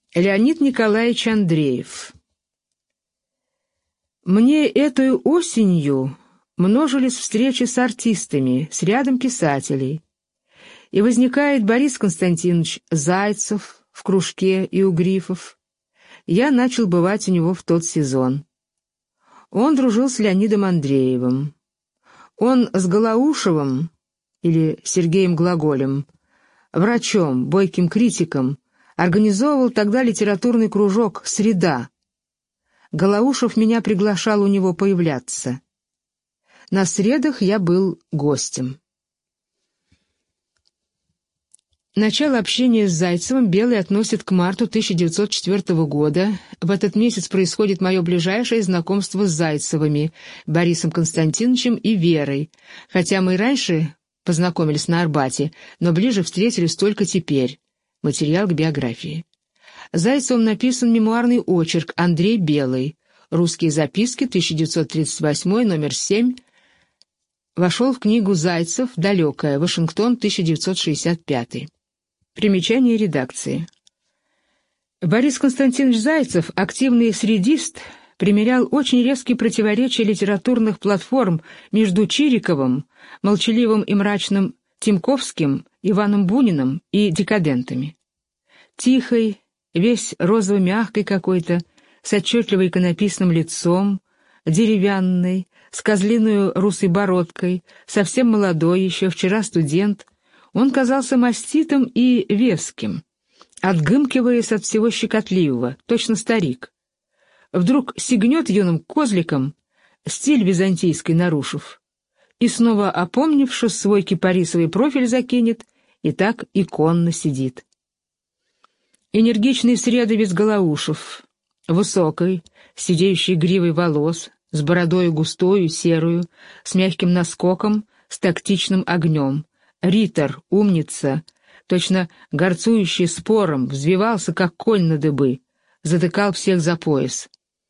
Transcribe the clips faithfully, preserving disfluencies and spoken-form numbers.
Леонид Николаевич Андреев. Мне этой осенью множились встречи с артистами, с рядом писателей. И возникает Борис Константинович Зайцев в кружке и у Грифов. Я начал бывать у него в тот сезон. Он дружил с Леонидом Андреевым. Он с Голоушевым, или Сергеем Глаголем, врачом, бойким критиком, организовывал тогда литературный кружок «Среда». Голоушев меня приглашал у него появляться. На средах я был гостем. Начало общения с Зайцевым Белый относит к марту тысяча девятьсот четвёртого года. В этот месяц происходит мое ближайшее знакомство с Зайцевыми, Борисом Константиновичем и Верой, хотя мы и раньше познакомились на Арбате, но ближе встретились только теперь. Материал к биографии. Зайцевым написан мемуарный очерк «Андрей Белый». Русские записки, тысяча девятьсот тридцать восьмой, номер семь. Вошел в книгу «Зайцев. Далекая. Вашингтон, тысяча девятьсот шестьдесят пятый». Примечание редакции. Борис Константинович Зайцев, активный средист, примерял очень резкие противоречия литературных платформ между Чириковым, молчаливым и мрачным Тимковским, Иваном Буниным и декадентами. Тихой, весь розово-мягкой какой-то, с отчетливо иконописным лицом, деревянной, с козлиной русой бородкой, совсем молодой, еще вчера студент, он казался маститым и веским, отгымкиваясь от всего щекотливого, точно старик. Вдруг сигнет юным козликом, стиль византийский нарушив, и снова опомнившись, свой кипарисовый профиль закинет, и так иконно сидит. Энергичный средовец Голоушев, высокий, сидеющий гривой волос, с бородою густою, серую, с мягким наскоком, с тактичным огнем. Ритор, умница, точно горцующий спором, взвивался, как конь на дыбы, затыкал всех за пояс.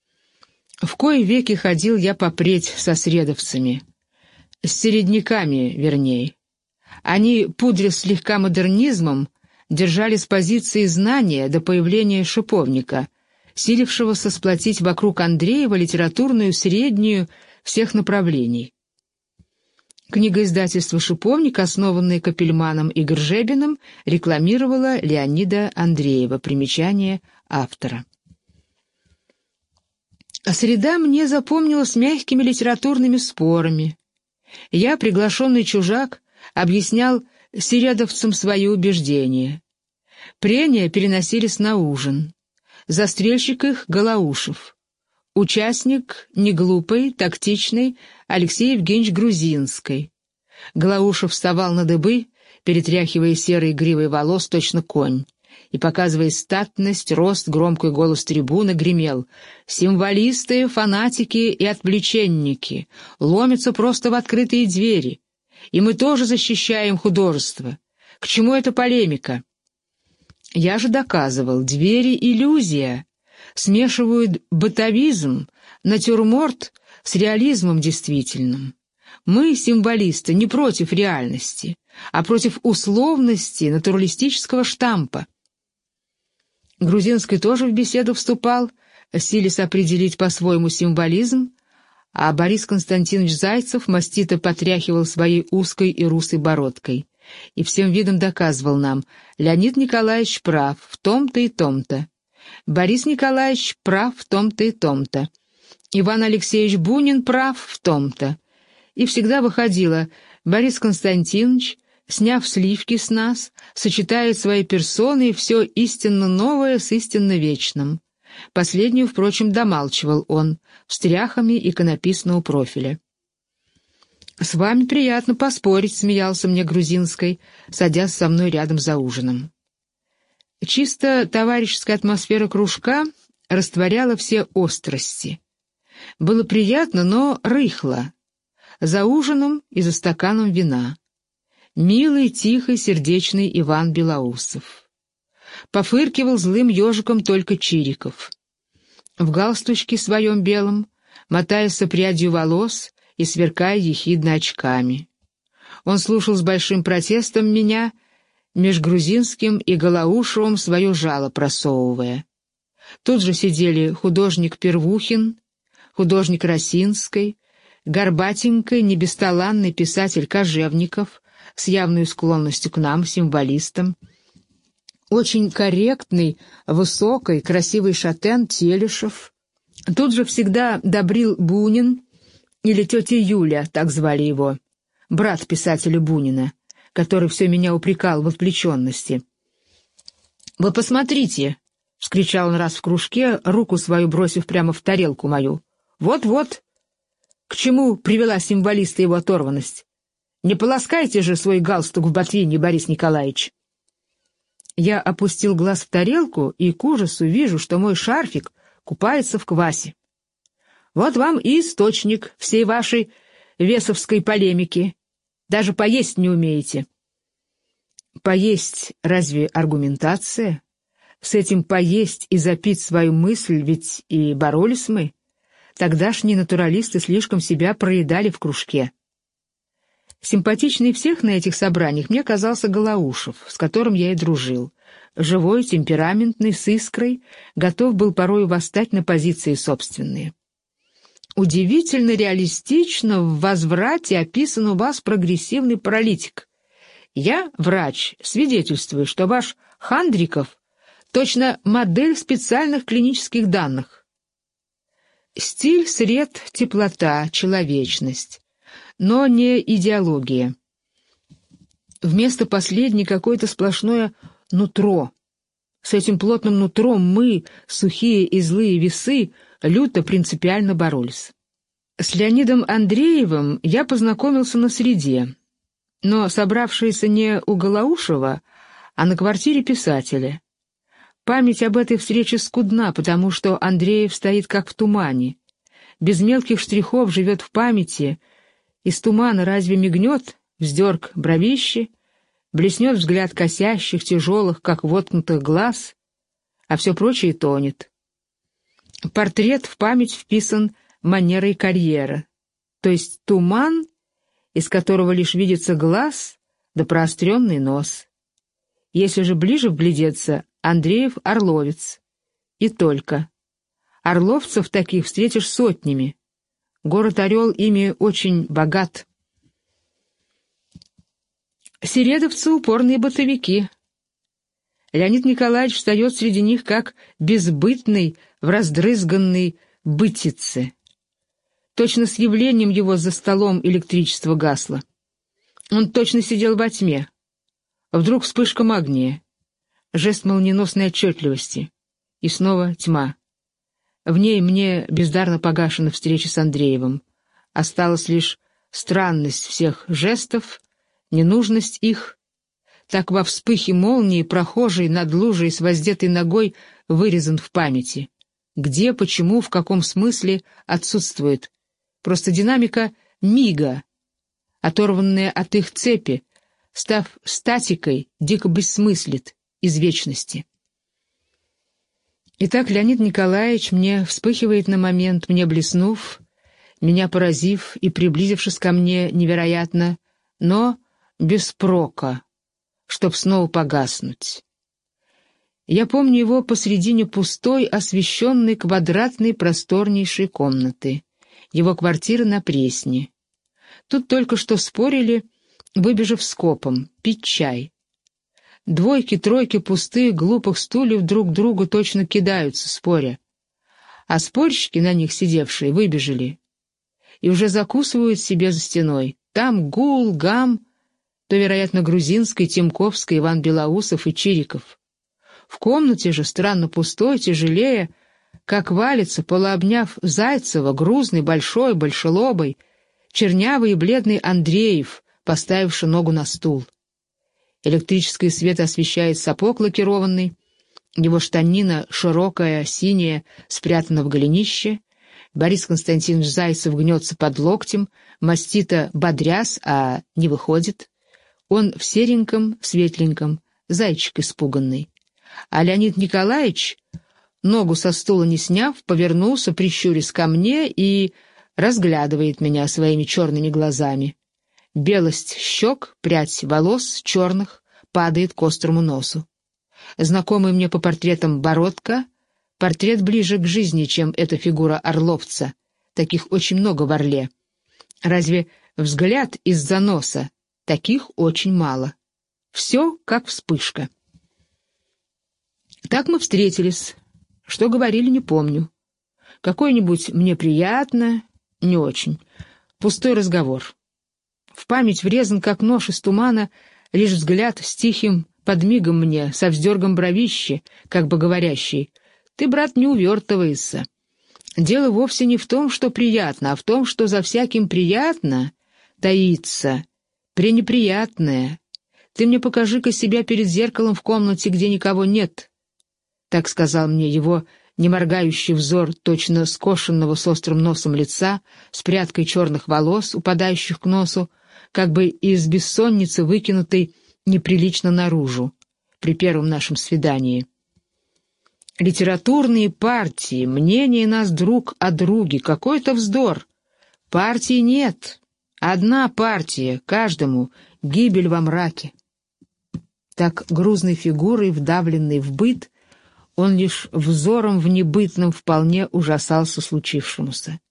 В кои веки ходил я попреть со средовцами. С середняками, верней. Они, пудря слегка модернизмом, держали с позиции знания до появления шиповника, силившегося сплотить вокруг Андреева литературную среднюю всех направлений. Книга издательства «Шиповник», основанная Капельманом и Гржебиным, рекламировала Леонида Андреева. Примечание автора. А «Среда» мне запомнилась мягкими литературными спорами. Я, приглашенный чужак, объяснял сиредовцам свои убеждения. Прения переносились на ужин. Застрельщик их — Голоушев. Участник — неглупый, тактичный Алексей Евгеньевич Грузинский. Голоушев вставал на дыбы, перетряхивая серой гривой волос точно конь, и, показывая статность, рост, громкий голос трибуны, гремел: «Символисты, фанатики и отвлеченники ломятся просто в открытые двери, и мы тоже защищаем художество. К чему эта полемика?» Я же доказывал: двери — иллюзия, смешивают бытовизм, натюрморт с реализмом действительным. Мы, символисты, не против реальности, а против условности натуралистического штампа. Грузинский тоже в беседу вступал, силясь определить по-своему символизм, а Борис Константинович Зайцев мастито потряхивал своей узкой и русой бородкой и всем видом доказывал нам: Леонид Николаевич прав в том-то и том-то, Борис Николаевич прав в том-то и том-то, Иван Алексеевич Бунин прав в том-то. И всегда выходило: Борис Константинович, сняв сливки с нас, сочетает своей персоной все истинно новое с истинно вечным. Последнюю, впрочем, домалчивал он, встряхами иконописного профиля. «С вами приятно поспорить», — смеялся мне Грузинский, садясь со мной рядом за ужином. Чисто товарищеская атмосфера кружка растворяла все острости. Было приятно, но рыхло. За ужином и за стаканом вина. Милый, тихий, сердечный Иван Белоусов. Пофыркивал злым ежиком только Чириков. В галстучке своем белом, мотаясь прядью волос и сверкая ехидно очками. Он слушал с большим протестом меня, меж Грузинским и Голоушевым свое жало просовывая. Тут же сидели художник Первухин, художник Росинской, горбатенький, небесталанный писатель Кожевников с явной склонностью к нам, символистам, очень корректный, высокий, красивый шатен Телешев. Тут же всегда добрил Бунин, или тетя Юля, так звали его, брат писателя Бунина, который все меня упрекал в отвлеченности. «Вы посмотрите!» — вскричал он раз в кружке, руку свою бросив прямо в тарелку мою. «Вот-вот! К чему привела символиста его оторванность? Не полоскайте же свой галстук в ботвине, Борис Николаевич!» Я опустил глаз в тарелку и к ужасу вижу, что мой шарфик купается в квасе. Вот вам и источник всей вашей весовской полемики. Даже поесть не умеете. Поесть разве аргументация? С этим поесть и запить свою мысль, ведь и боролись мы. Тогдашние натуралисты слишком себя проедали в кружке. Симпатичней всех на этих собраниях мне казался Голоушев, с которым я и дружил. Живой, темпераментный, с искрой, готов был порою восстать на позиции собственные. Удивительно реалистично в «Возврате» описан у вас прогрессивный паралитик. Я, врач, свидетельствую, что ваш Хандриков точно модель специальных клинических данных. Стиль, сред, теплота, человечность, но не идеология. Вместо последней какое-то сплошное нутро. С этим плотным нутром мы, сухие и злые весы, люто принципиально боролись. С Леонидом Андреевым я познакомился на среде, но собравшиеся не у Голоушева, а на квартире писателя. Память об этой встрече скудна, потому что Андреев стоит как в тумане. Без мелких штрихов живет в памяти. Из тумана разве мигнет вздерг бровищи, блеснет взгляд косящих, тяжелых, как воткнутых глаз, а все прочее тонет. Портрет в память вписан манерой карьера, то есть туман, из которого лишь видится глаз да проостренный нос. Если же ближе вглядеться, Андреев — орловец. И только. Орловцев таких встретишь сотнями. Город Орел ими очень богат. Середовцы — упорные бытовики. Леонид Николаевич встает среди них как безбытный в раздрызганной бытице. Точно с явлением его за столом электричество гасло. Он точно сидел во тьме. Вдруг вспышка магния, жест молниеносной отчетливости, и снова тьма. В ней мне бездарно погашена встреча с Андреевым. Осталась лишь странность всех жестов, ненужность их. Так во вспыхе молнии прохожий над лужей с воздетой ногой вырезан в памяти. Где, почему, в каком смысле отсутствует. Просто динамика мига, оторванная от их цепи, став статикой, дико бессмыслит из вечности. Итак, Леонид Николаевич мне вспыхивает на момент, мне блеснув, меня поразив и приблизившись ко мне невероятно, но без прока, чтоб снова погаснуть. Я помню его посредине пустой, освещенной квадратной просторнейшей комнаты, его квартира на Пресне. Тут только что спорили, выбежав скопом, пить чай. Двойки, тройки пустых, глупых стульев друг к другу точно кидаются, споря. А спорщики, на них сидевшие, выбежали. И уже закусывают себе за стеной. Там гул, гам, то, вероятно, Грузинский, Тимковский, Иван Белоусов и Чириков. В комнате же, странно пустой, тяжелее, как валится, полуобняв Зайцева, грузный, большой, большелобый, чернявый и бледный Андреев, поставивший ногу на стул. Электрический свет освещает сапог лакированный, его штанина, широкая, синяя, спрятана в голенище. Борис Константинович Зайцев гнется под локтем, мастито бодрясь, а не выходит. Он в сереньком, светленьком, зайчик испуганный. А Леонид Николаевич, ногу со стула не сняв, повернулся, прищурясь ко мне, и разглядывает меня своими черными глазами. Белость щек, прядь волос черных падает к острому носу. Знакомый мне по портретам бородка, Портрет ближе к жизни, чем эта фигура орловца. Таких очень много в «Орле». Разве взгляд из-за носа? Таких очень мало. Все как вспышка. Так мы встретились. Что говорили, не помню. Какое-нибудь «мне приятно», не очень. Пустой разговор. В память врезан, как нож из тумана, лишь взгляд с тихим подмигом мне, со вздергом бровищи, как бы говорящий: «Ты, брат, не увертывайся». Дело вовсе не в том, что приятно, а в том, что за всяким приятно таится пренеприятное. Ты мне покажи-ка себя перед зеркалом в комнате, где никого нет. Так сказал мне его неморгающий взор точно скошенного с острым носом лица, с прядкой черных волос, упадающих к носу, как бы из бессонницы выкинутой неприлично наружу при первом нашем свидании. Литературные партии, мнение нас друг о друге, какой-то вздор. Партии нет. Одна партия, каждому гибель во мраке. Так грузной фигурой, вдавленной в быт, он лишь взором в небытном вполне ужасался случившемуся.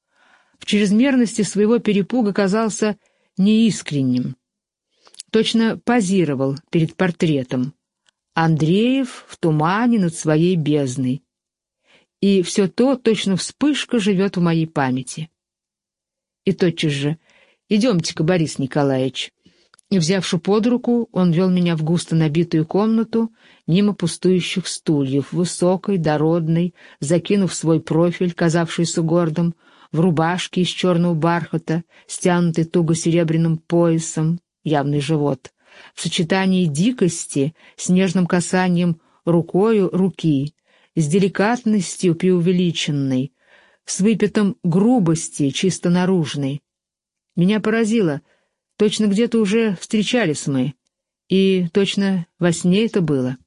В чрезмерности своего перепуга казался неискренним. Точно позировал перед портретом. Андреев в тумане над своей бездной. И все то, точно вспышка, живет в моей памяти. И тотчас же: «Идемте-ка, Борис Николаевич». И, взявши под руку, он вел меня в густо набитую комнату, мимо пустующих стульев, высокой, дородной, закинув свой профиль, казавшийся гордым, в рубашке из черного бархата, стянутой туго серебряным поясом, явный живот, в сочетании дикости с нежным касанием рукою руки, с деликатностью преувеличенной, с выпитом грубости чисто наружной. Меня поразило, точно где-то уже встречались мы, и точно во сне это было.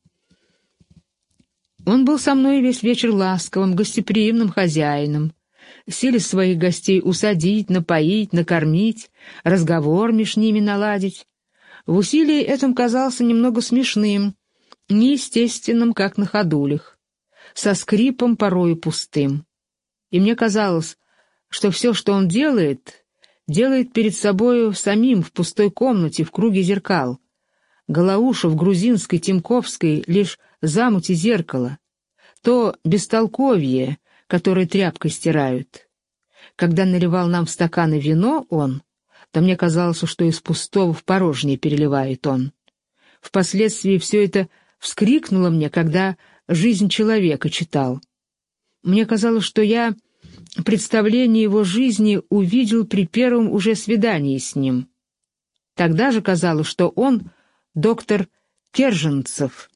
Он был со мной весь вечер ласковым, гостеприимным хозяином, силясь своих гостей усадить, напоить, накормить, разговор меж ними наладить. В усилии этом казался немного смешным, неестественным, как на ходулях, со скрипом порою пустым. И мне казалось, что все, что он делает, делает перед собою самим в пустой комнате в круге зеркал. Голоуша в грузинской, Тимковской лишь замути зеркала, то бестолковье, которое тряпкой стирают. Когда наливал нам в стаканы вино он, то мне казалось, что из пустого в порожнее переливает он. Впоследствии все это вскрикнуло мне, когда «Жизнь человека» читал. Мне казалось, что я представление его жизни увидел при первом уже свидании с ним. Тогда же казалось, что он доктор Керженцев.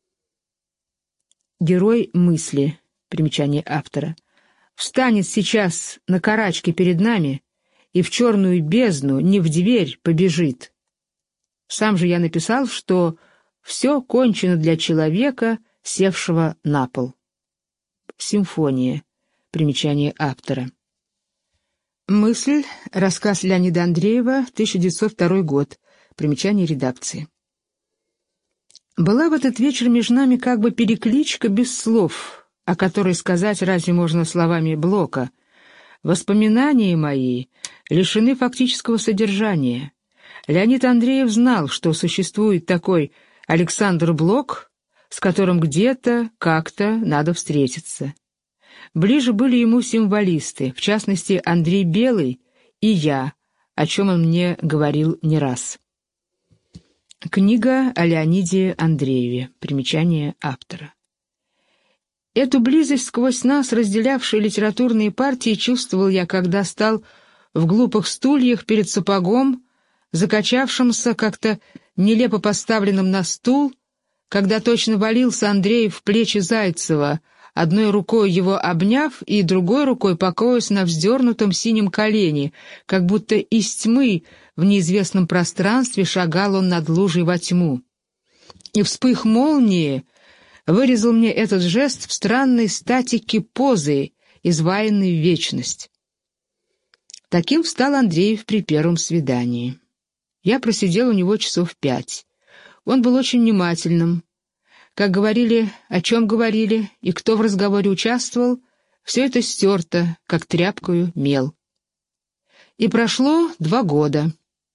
Герой мысли, примечание автора, встанет сейчас на карачки перед нами и в черную бездну, не в дверь, побежит. Сам же я написал, что все кончено для человека, севшего на пол. Симфония. Примечание автора. Мысль. Рассказ Леонида Андреева, тысяча девятьсот второй год. Примечание редакции. Была в этот вечер между нами как бы перекличка без слов, о которой сказать разве можно словами Блока. Воспоминания мои лишены фактического содержания. Леонид Андреев знал, что существует такой Александр Блок, с которым где-то, как-то надо встретиться. Ближе были ему символисты, в частности Андрей Белый и я, о чем он мне говорил не раз. Книга о Леониде Андрееве. Примечание автора. Эту близость сквозь нас, разделявшие литературные партии, чувствовал я, когда стал в глупых стульях перед сапогом, закачавшимся, как-то нелепо поставленным на стул, когда точно валился Андреев в плечи Зайцева, одной рукой его обняв и другой рукой покоясь на вздернутом синем колене, как будто из тьмы в неизвестном пространстве шагал он над лужей во тьму. И вспых молнии вырезал мне этот жест в странной статике позы, изваянной в вечность. Таким встал Андреев при первом свидании. Я просидел у него часов пять. Он был очень внимательным. Как говорили, о чем говорили и кто в разговоре участвовал, все это стерто, как тряпкою мел. И прошло два года.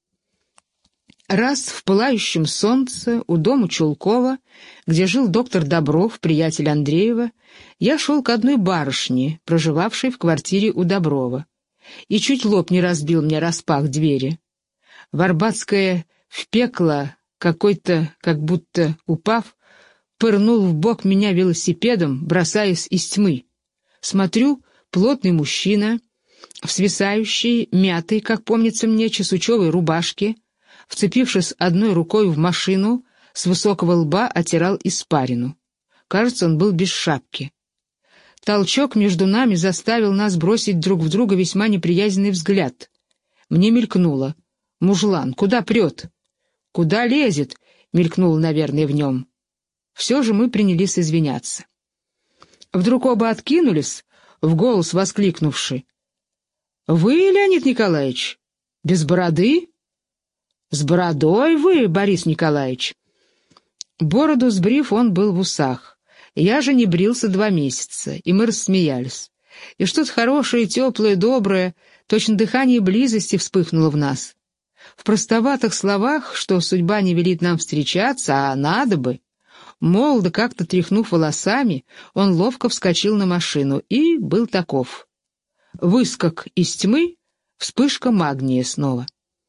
Раз в пылающем солнце у дома Чулкова, где жил доктор Добров, приятель Андреева, я шел к одной барышне, проживавшей в квартире у Доброва, и чуть лоб не разбил мне распах двери. В Арбатское в пекло какой-то, как будто упав, пырнул в бок меня велосипедом, бросаясь из тьмы. Смотрю, плотный мужчина, в свисающей, мятой, как помнится мне, чесучевой рубашке, вцепившись одной рукой в машину, с высокого лба отирал испарину. Кажется, он был без шапки. Толчок между нами заставил нас бросить друг в друга весьма неприязненный взгляд. Мне мелькнуло: «Мужлан, куда прет?» «Куда лезет?» — мелькнуло, наверное, в нем. Все же мы принялись извиняться. Вдруг оба откинулись, в голос воскликнувши: «Вы, Леонид Николаевич, без бороды?» «С бородой вы, Борис Николаевич». Бороду сбрив, он был в усах. Я же не брился два месяца, и мы рассмеялись. И что-то хорошее, теплое, доброе, точно дыхание близости вспыхнуло в нас. В простоватых словах, что судьба не велит нам встречаться, а надо бы. Молодо как-то тряхнув волосами, он ловко вскочил на машину и был таков. Выскок из тьмы, вспышка магния снова.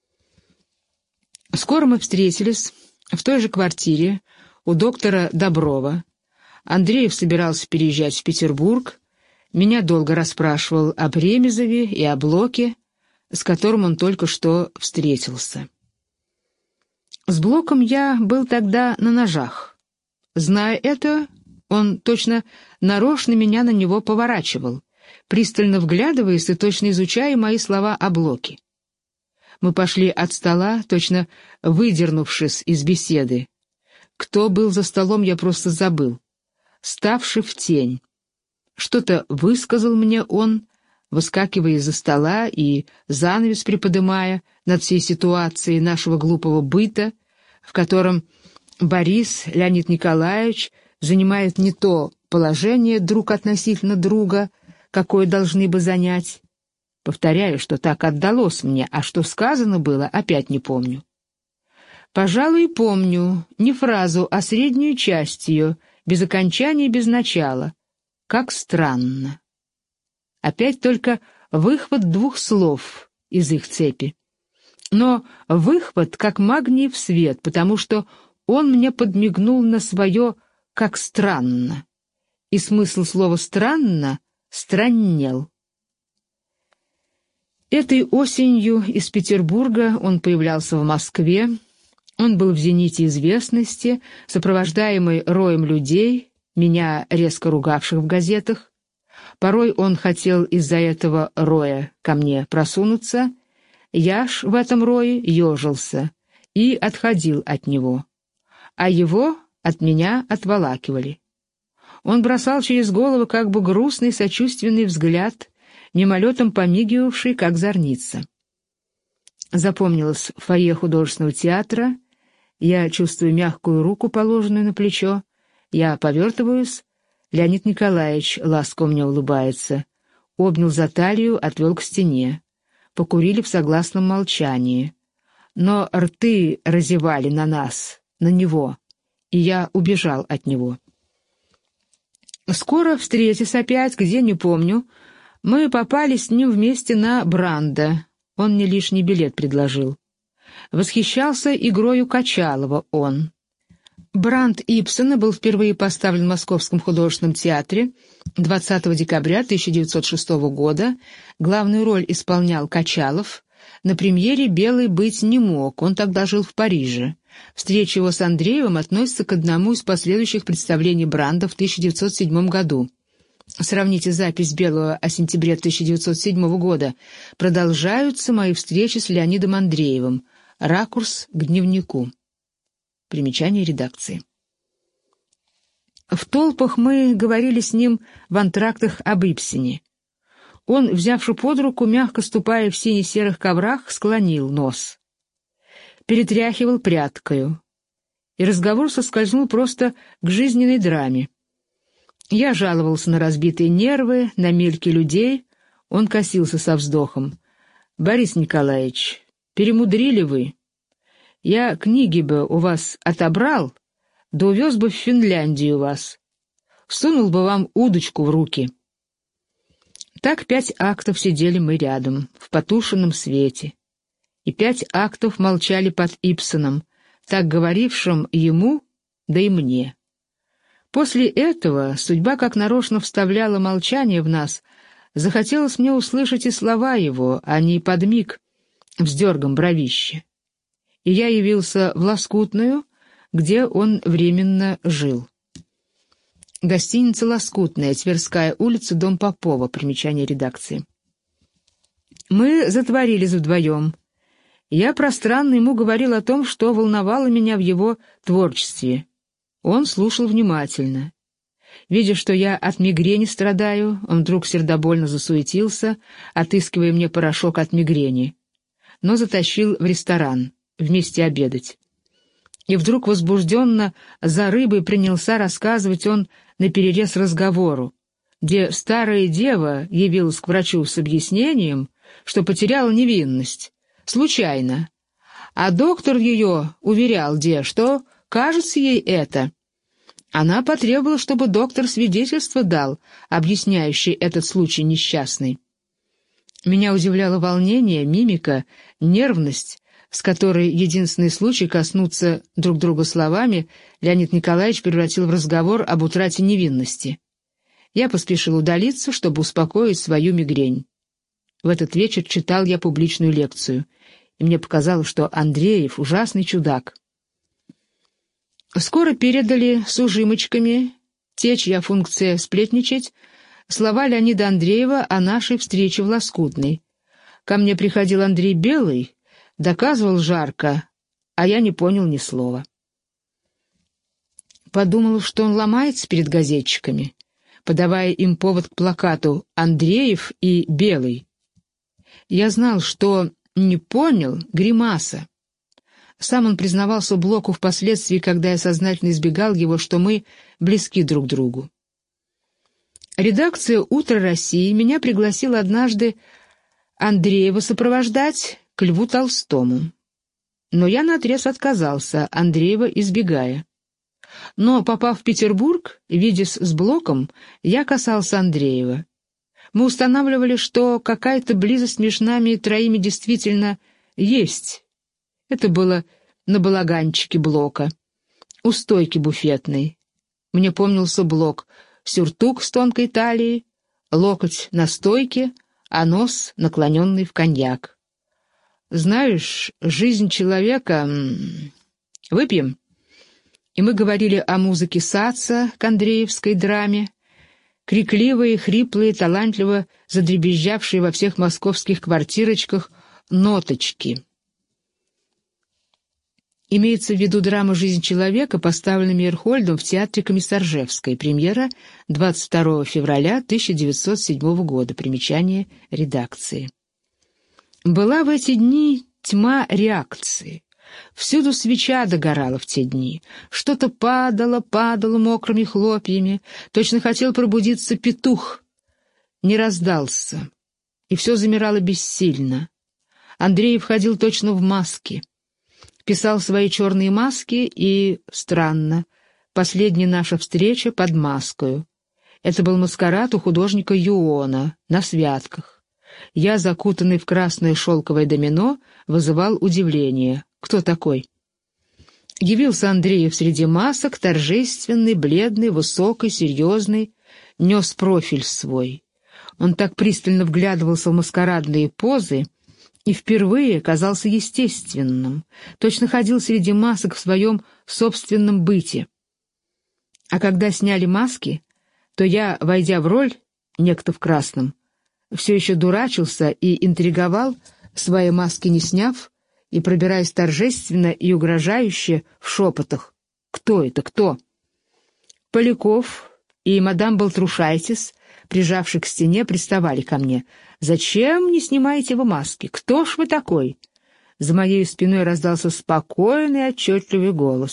Скоро мы встретились в той же квартире у доктора Доброва. Андреев собирался переезжать в Петербург. Меня долго расспрашивал об Ремезове и о Блоке, с которым он только что встретился. С Блоком я был тогда на ножах. Зная это, он точно нарочно меня на него поворачивал, пристально вглядываясь и точно изучая мои слова о Блоке. Мы пошли от стола, точно выдернувшись из беседы. Кто был за столом, я просто забыл. Ставший в тень. Что-то высказал мне он, выскакивая из-за стола и занавес приподымая над всей ситуацией нашего глупого быта, в котором Борис, Леонид Николаевич занимает не то положение друг относительно друга, какое должны бы занять. Повторяю, что так отдалось мне, а что сказано было, опять не помню. Пожалуй, помню не фразу, а среднюю часть ее, без окончания и без начала. Как странно. Опять только выхват двух слов из их цепи. Но выхват как магниев свет, потому что он мне подмигнул на свое «как странно». И смысл слова «странно» страннел. Этой осенью из Петербурга он появлялся в Москве. Он был в зените известности, сопровождаемый роем людей, меня резко ругавших в газетах. Порой он хотел из-за этого роя ко мне просунуться. Я ж в этом рое ежился и отходил от него, а его от меня отволакивали. Он бросал через голову как бы грустный сочувственный взгляд, мимолетом помигивавший, как зорница. Запомнилось в фойе художественного театра. Я чувствую мягкую руку, положенную на плечо. Я повертываюсь. Леонид Николаевич ласково мне улыбается. Обнял за талию, отвел к стене. Покурили в согласном молчании. Но рты разевали на нас, на него, и я убежал от него. Скоро, встретясь опять, где не помню, мы попали с ним вместе на Бранда. Он мне лишний билет предложил. Восхищался игрою Качалова он. Бранд Ибсена был впервые поставлен в Московском художественном театре двадцатого декабря тысяча девятьсот шестого года. Главную роль исполнял Качалов. На премьере «Белый быть не мог», он тогда жил в Париже. Встреча его с Андреевым относится к одному из последующих представлений Бранда в тысяча девятьсот седьмом году. Сравните запись «Белого» о сентябре тысяча девятьсот седьмого года. Продолжаются мои встречи с Леонидом Андреевым. Ракурс к дневнику. Примечание редакции. В толпах мы говорили с ним в антрактах об Ибсене. Он, взявши под руку, мягко ступая в сине-серых коврах, склонил нос. Перетряхивал прядкою. и разговор соскользнул просто к жизненной драме. Я жаловался на разбитые нервы, на мельки людей. Он косился со вздохом. «Борис Николаевич, перемудрили вы. Я книги бы у вас отобрал, да увез бы в Финляндию вас. Сунул бы вам удочку в руки». Так пять актов сидели мы рядом, в потушенном свете. И пять актов молчали под Ибсеном, так говорившим ему, да и мне. После этого судьба как нарочно вставляла молчание в нас. Захотелось мне услышать и слова его, а не подмиг вздергом бровище. И я явился в Лоскутную, где он временно жил. Гостиница «Лоскутная», Тверская улица, дом Попова, примечание редакции. Мы затворились вдвоем. Я пространно ему говорил о том, что волновало меня в его творчестве. Он слушал внимательно. Видя, что я от мигрени страдаю, он вдруг сердобольно засуетился, отыскивая мне порошок от мигрени, но затащил в ресторан вместе обедать. И вдруг возбужденно за рыбой принялся рассказывать он наперерез разговору, где старая дева явилась к врачу с объяснением, что потеряла невинность, случайно, а доктор ее уверял, где, что кажется ей это. Она потребовала, чтобы доктор свидетельство дал, объясняющее этот случай несчастный. Меня удивляло волнение, мимика, нервность, с которой единственный случай коснуться друг друга словами Леонид Николаевич превратил в разговор об утрате невинности. Я поспешил удалиться, чтобы успокоить свою мигрень. В этот вечер читал я публичную лекцию, и мне показалось, что Андреев — ужасный чудак. Скоро передали с ужимочками, те, чья функция сплетничать, слова Леонида Андреева о нашей встрече в Лоскутной. Ко мне приходил Андрей Белый, доказывал жарко, а я не понял ни слова. Подумал, что он ломается перед газетчиками, подавая им повод к плакату «Андреев и Белый». Я знал, что не понял гримаса. Сам он признавался Блоку впоследствии, когда я сознательно избегал его, что мы близки друг другу. Редакция «Утро России» меня пригласила однажды Андреева сопровождать к Льву Толстому. Но я наотрез отказался, Андреева избегая. Но, попав в Петербург, видясь с Блоком, я касался Андреева. Мы устанавливали, что какая-то близость между нами троими действительно есть. Это было на балаганчике Блока, у стойки буфетной. Мне помнился Блок, сюртук с тонкой талией, локоть на стойке, а нос наклоненный в коньяк. Знаешь, жизнь человека... Выпьем? И мы говорили о музыке Саца к андреевской драме, крикливые, хриплые, талантливо задребезжавшие во всех московских квартирочках ноточки. Имеется в виду драма «Жизнь человека», поставленная Мейерхольдом в театре Комиссаржевской. Премьера двадцать второго февраля тысяча девятьсот седьмого года. Примечание редакции. Была в эти дни тьма реакции. Всюду свеча догорала в те дни. Что-то падало, падало мокрыми хлопьями. Точно хотел пробудиться петух. Не раздался. И все замирало бессильно. Андреев ходил точно в маске. Писал свои черные маски, и, странно, последняя наша встреча под маскою. Это был маскарад у художника Юона на святках. Я, закутанный в красное шелковое домино, вызывал удивление. Кто такой? Явился Андреев среди масок, торжественный, бледный, высокий, серьезный, нес профиль свой. Он так пристально вглядывался в маскарадные позы, и впервые казался естественным, точно ходил среди масок в своем собственном быте. А когда сняли маски, то я, войдя в роль, некто в красном, все еще дурачился и интриговал, свои маски не сняв, и пробираясь торжественно и угрожающе в шепотах. «Кто это, кто?» Поляков и мадам Балтрушайтис, прижавшись к стене, приставали ко мне. «Зачем не снимаете вы маски? Кто ж вы такой?» За моей спиной раздался спокойный, отчетливый голос.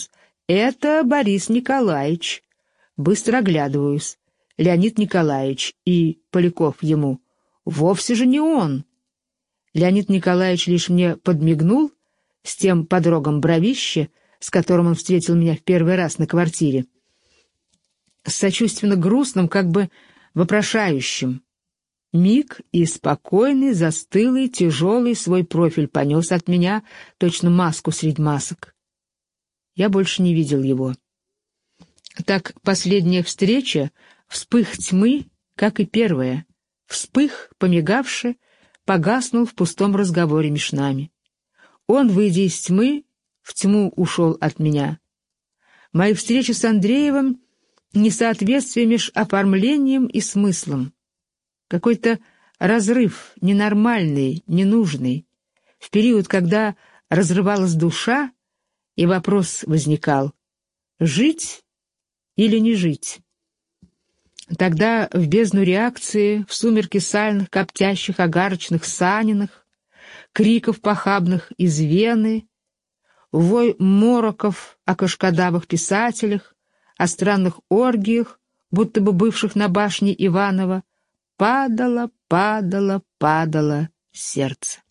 Это Борис Николаевич. Быстро оглядываюсь. Леонид Николаевич. И Поляков ему. Вовсе же не он. Леонид Николаевич лишь мне подмигнул с тем подрогом бровище, с которым он встретил меня в первый раз на квартире. С сочувственно грустным, как бы вопрошающим. Миг и спокойный, застылый, тяжелый свой профиль понес от меня, точно маску средь масок. Я больше не видел его. Так последняя встреча, вспых тьмы, как и первая, вспых, помигавши, погаснул в пустом разговоре меж нами. Он, выйдя из тьмы, в тьму ушел от меня. Мои встречи с Андреевым — несоответствие меж оформлением и смыслом. Какой-то разрыв, ненормальный, ненужный. В период, когда разрывалась душа, и вопрос возникал — жить или не жить? Тогда в бездну реакции, в сумерки сальных, коптящих, огарочных Саниных, криков похабных из Вены, вой мороков о кашкадавых писателях, о странных оргиях, будто бы бывших на башне Иванова, падало, падало, падало сердце.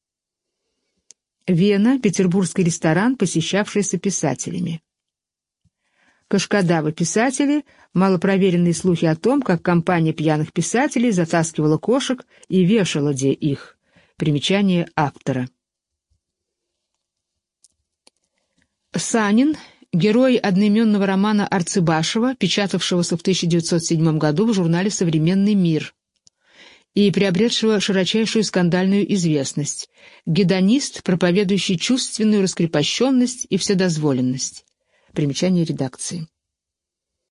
Вена — петербургский ресторан, посещавшийся писателями. Кашкадавы-писатели — малопроверенные слухи о том, как компания пьяных писателей затаскивала кошек и вешала де их. Примечание автора. Санин — герой одноименного романа Арцыбашева, печатавшегося в тысяча девятьсот седьмом году в журнале «Современный мир» и приобретшего широчайшую скандальную известность. Гедонист, проповедующий чувственную раскрепощенность и вседозволенность. Примечание редакции.